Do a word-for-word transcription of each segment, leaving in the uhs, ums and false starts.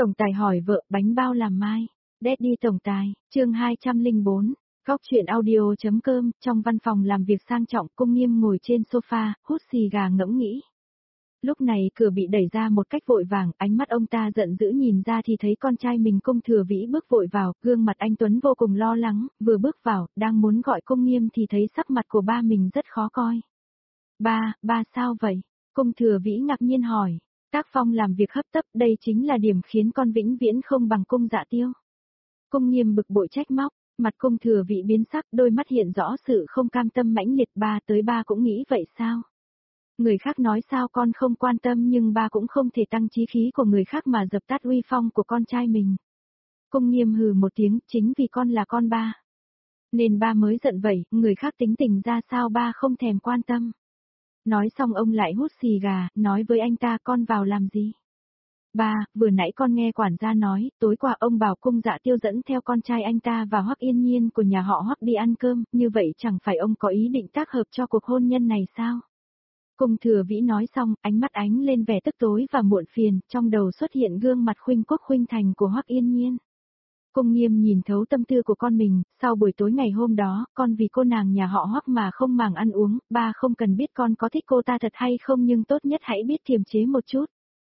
Tổng tài hỏi vợ bánh bao làm mai. Daddy tổng tài, chương hai trăm lẻ bốn. Góc chuyện audio.com, trong văn phòng làm việc sang trọng, Cung Nghiêm ngồi trên sofa, hút xì gà ngẫm nghĩ. Lúc này cửa bị đẩy ra một cách vội vàng, ánh mắt ông ta giận dữ nhìn ra thì thấy con trai mình Cung Thừa Vĩ bước vội vào, gương mặt anh Tuấn vô cùng lo lắng, vừa bước vào, đang muốn gọi Cung Nghiêm thì thấy sắc mặt của ba mình rất khó coi. Ba, ba sao vậy? Cung Thừa Vĩ ngạc nhiên hỏi. Tác phong làm việc hấp tấp, đây chính là điểm khiến con vĩnh viễn không bằng Cung Dạ Tiêu. Cung Nghiêm bực bội trách móc, mặt Cung Thừa Vĩ biến sắc, đôi mắt hiện rõ sự không cam tâm mãnh liệt. Ba tới ba cũng nghĩ vậy sao? Người khác nói sao con không quan tâm, nhưng ba cũng không thể tăng chí khí của người khác mà dập tắt uy phong của con trai mình. Cung Nghiêm hừ một tiếng, chính vì con là con ba, nên ba mới giận vậy, người khác tính tình ra sao ba không thèm quan tâm. Nói xong ông lại hút xì gà, nói với anh ta, con vào làm gì? Ba, vừa nãy con nghe quản gia nói, tối qua ông bảo Cung Dạ Tiêu dẫn theo con trai anh ta và Hoắc Yên Nhiên của nhà họ Hoắc đi ăn cơm, như vậy chẳng phải ông có ý định tác hợp cho cuộc hôn nhân này sao? Cung Thừa Vĩ nói xong, ánh mắt ánh lên vẻ tức tối và muộn phiền, trong đầu xuất hiện gương mặt khuynh quốc khuynh thành của Hoắc Yên Nhiên. Cung Nghiêm nhìn thấu tâm tư của con mình, sau buổi tối ngày hôm đó, con vì cô nàng nhà họ Hoắc mà không màng ăn uống, ba không cần biết con có thích cô ta thật hay không, nhưng tốt nhất hãy biết kiềm chế một chút.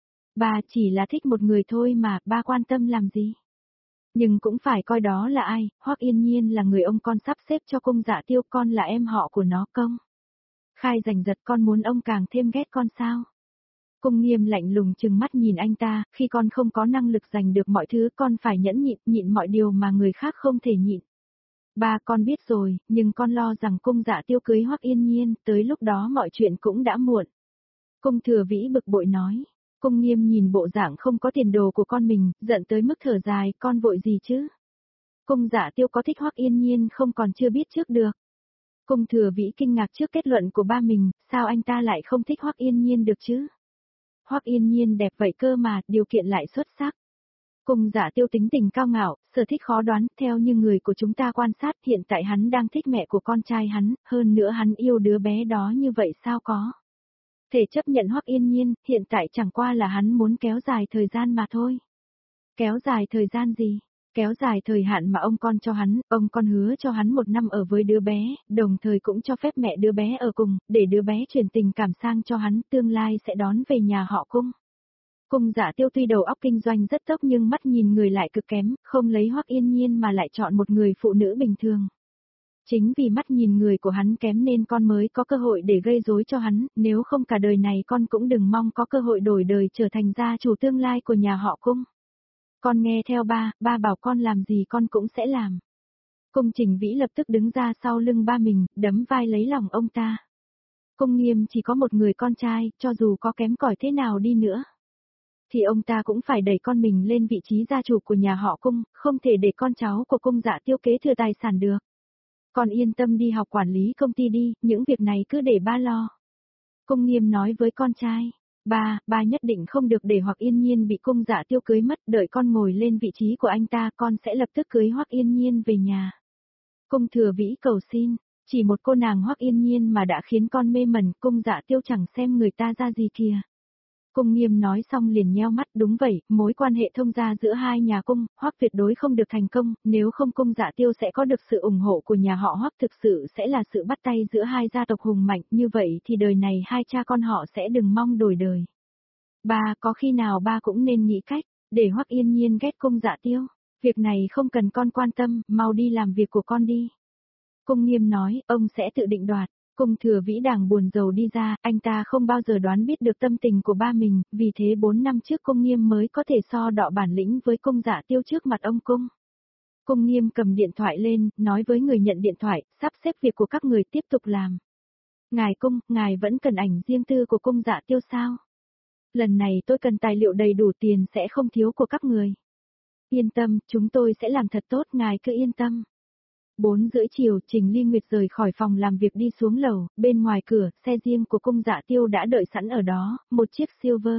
Ba chỉ là thích một người thôi mà, ba quan tâm làm gì? Nhưng cũng phải coi đó là ai, Hoắc Yên Nhiên là người ông con sắp xếp cho Cung Dạ Tiêu, con là em họ của nó công. Khai giành giật, con muốn ông càng thêm ghét con sao? Cung Nghiêm lạnh lùng trừng mắt nhìn anh ta, khi con không có năng lực giành được mọi thứ, con phải nhẫn nhịn, nhịn mọi điều mà người khác không thể nhịn. Ba, con biết rồi, nhưng con lo rằng Cung Dạ Tiêu cưới Hoắc Yên Nhiên, tới lúc đó mọi chuyện cũng đã muộn. Cung Thừa Vĩ bực bội nói. Cung Nghiêm nhìn bộ dạng không có tiền đồ của con mình, giận tới mức thở dài, con vội gì chứ? Cung Dạ Tiêu có thích Hoắc Yên Nhiên không còn chưa biết trước được. Cung Thừa Vĩ kinh ngạc trước kết luận của ba mình, sao anh ta lại không thích Hoắc Yên Nhiên được chứ? Hoắc Yên Nhiên đẹp vậy cơ mà, điều kiện lại xuất sắc. Cung Dạ Tiêu tính tình cao ngạo, sở thích khó đoán, theo như người của chúng ta quan sát, hiện tại hắn đang thích mẹ của con trai hắn, hơn nữa hắn yêu đứa bé đó như vậy sao có thể chấp nhận Hoắc Yên Nhiên, hiện tại chẳng qua là hắn muốn kéo dài thời gian mà thôi. Kéo dài thời gian gì? Kéo dài thời hạn mà ông con cho hắn, ông con hứa cho hắn một năm ở với đứa bé, đồng thời cũng cho phép mẹ đứa bé ở cùng, để đứa bé truyền tình cảm sang cho hắn, tương lai sẽ đón về nhà họ Cung. Cung Dạ Tiêu tuy đầu óc kinh doanh rất tốc nhưng mắt nhìn người lại cực kém, không lấy Hoắc Yên Nhiên mà lại chọn một người phụ nữ bình thường. Chính vì mắt nhìn người của hắn kém nên con mới có cơ hội để gây rối cho hắn, nếu không cả đời này con cũng đừng mong có cơ hội đổi đời trở thành gia chủ tương lai của nhà họ Cung. Con nghe theo ba, ba bảo con làm gì con cũng sẽ làm. Cung Trình Vĩ lập tức đứng ra sau lưng ba mình, đấm vai lấy lòng ông ta. Cung Nghiêm chỉ có một người con trai, cho dù có kém cỏi thế nào đi nữa, thì ông ta cũng phải đẩy con mình lên vị trí gia chủ của nhà họ Cung, không thể để con cháu của Cung Dạ Tiêu kế thừa tài sản được. Con yên tâm đi học quản lý công ty đi, những việc này cứ để ba lo. Cung Nghiêm nói với con trai. Ba, ba nhất định không được để Hoắc Yên Nhiên bị Cung Dạ Tiêu cưới mất, đợi con ngồi lên vị trí của anh ta, con sẽ lập tức cưới Hoắc Yên Nhiên về nhà. Cung Thừa Vĩ cầu xin, chỉ một cô nàng Hoắc Yên Nhiên mà đã khiến con mê mẩn, Cung Dạ Tiêu chẳng xem người ta ra gì kìa. Cung Nghiêm nói xong liền nheo mắt, đúng vậy, mối quan hệ thông gia giữa hai nhà Cung, Hoắc tuyệt đối không được thành công, nếu không Cung Dạ Tiêu sẽ có được sự ủng hộ của nhà họ Hoắc, thực sự sẽ là sự bắt tay giữa hai gia tộc hùng mạnh, như vậy thì đời này hai cha con họ sẽ đừng mong đổi đời. Ba, có khi nào ba cũng nên nghĩ cách, để Hoắc Yên Nhiên ghét Cung Dạ Tiêu, việc này không cần con quan tâm, mau đi làm việc của con đi. Cung Nghiêm nói, ông sẽ tự định đoạt. Cung Thừa Vĩ đang buồn rầu đi ra, anh ta không bao giờ đoán biết được tâm tình của ba mình, vì thế bốn năm trước Cung Nghiêm mới có thể so đọ bản lĩnh với Cung Dạ Tiêu trước mặt ông Cung. Cung Nghiêm cầm điện thoại lên, nói với người nhận điện thoại, sắp xếp việc của các người tiếp tục làm. Ngài Cung, ngài vẫn cần ảnh riêng tư của Cung Dạ Tiêu sao? Lần này tôi cần tài liệu đầy đủ, tiền sẽ không thiếu của các người. Yên tâm, chúng tôi sẽ làm thật tốt, ngài cứ yên tâm. Bốn rưỡi chiều, Trình Ly Nguyệt rời khỏi phòng làm việc đi xuống lầu, bên ngoài cửa, xe riêng của Cung Dạ Tiêu đã đợi sẵn ở đó, một chiếc Silver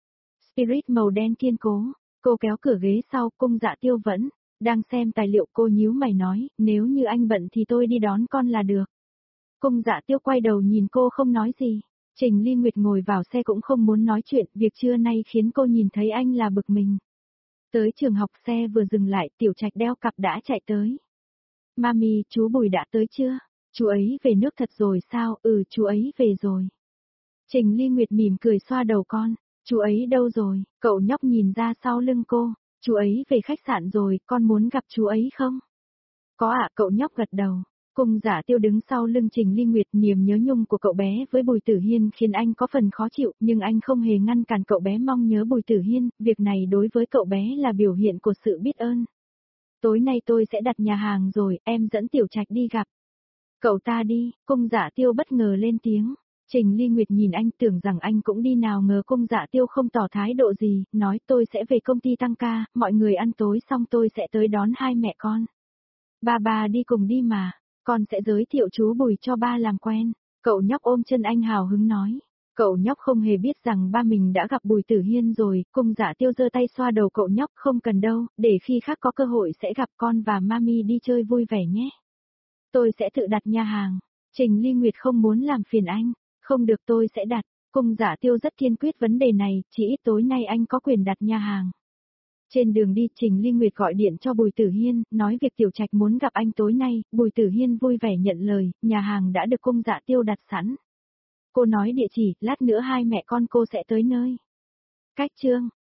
Spirit màu đen kiên cố. Cô kéo cửa ghế sau, Cung Dạ Tiêu vẫn đang xem tài liệu, cô nhíu mày nói, nếu như anh bận thì tôi đi đón con là được. Cung Dạ Tiêu quay đầu nhìn cô không nói gì. Trình Ly Nguyệt ngồi vào xe cũng không muốn nói chuyện, việc trưa nay khiến cô nhìn thấy anh là bực mình. Tới trường học xe vừa dừng lại, Tiểu Trạch đeo cặp đã chạy tới. Mami, chú Bùi đã tới chưa? Chú ấy về nước thật rồi sao? Ừ, chú ấy về rồi. Trình Ly Nguyệt mỉm cười xoa đầu con. Chú ấy đâu rồi? Cậu nhóc nhìn ra sau lưng cô. Chú ấy về khách sạn rồi, con muốn gặp chú ấy không? Có ạ, cậu nhóc gật đầu. Cung Giả Tiêu đứng sau lưng Trình Ly Nguyệt, niềm nhớ nhung của cậu bé với Bùi Tử Hiên khiến anh có phần khó chịu, nhưng anh không hề ngăn cản cậu bé mong nhớ Bùi Tử Hiên, việc này đối với cậu bé là biểu hiện của sự biết ơn. Tối nay tôi sẽ đặt nhà hàng rồi, em dẫn Tiểu Trạch đi gặp. Cậu ta đi, Cung Giả Tiêu bất ngờ lên tiếng. Trình Ly Nguyệt nhìn anh tưởng rằng anh cũng đi, nào ngờ Cung Giả Tiêu không tỏ thái độ gì, nói tôi sẽ về công ty tăng ca, mọi người ăn tối xong tôi sẽ tới đón hai mẹ con. Ba ba đi cùng đi mà, con sẽ giới thiệu chú Bùi cho ba làm quen. Cậu nhóc ôm chân anh hào hứng nói. Cậu nhóc không hề biết rằng ba mình đã gặp Bùi Tử Hiên rồi, Cung Giả Tiêu giơ tay xoa đầu cậu nhóc, không cần đâu, để khi khác có cơ hội sẽ gặp con và mami đi chơi vui vẻ nhé. Tôi sẽ tự đặt nhà hàng. Trình Ly Nguyệt không muốn làm phiền anh. Không được, tôi sẽ đặt. Cung Giả Tiêu rất kiên quyết vấn đề này, chỉ ít tối nay anh có quyền đặt nhà hàng. Trên đường đi, Trình Ly Nguyệt gọi điện cho Bùi Tử Hiên, nói việc Tiểu Trạch muốn gặp anh tối nay, Bùi Tử Hiên vui vẻ nhận lời, nhà hàng đã được Cung Giả Tiêu đặt sẵn. Cô nói địa chỉ, lát nữa hai mẹ con cô sẽ tới nơi. Cách chương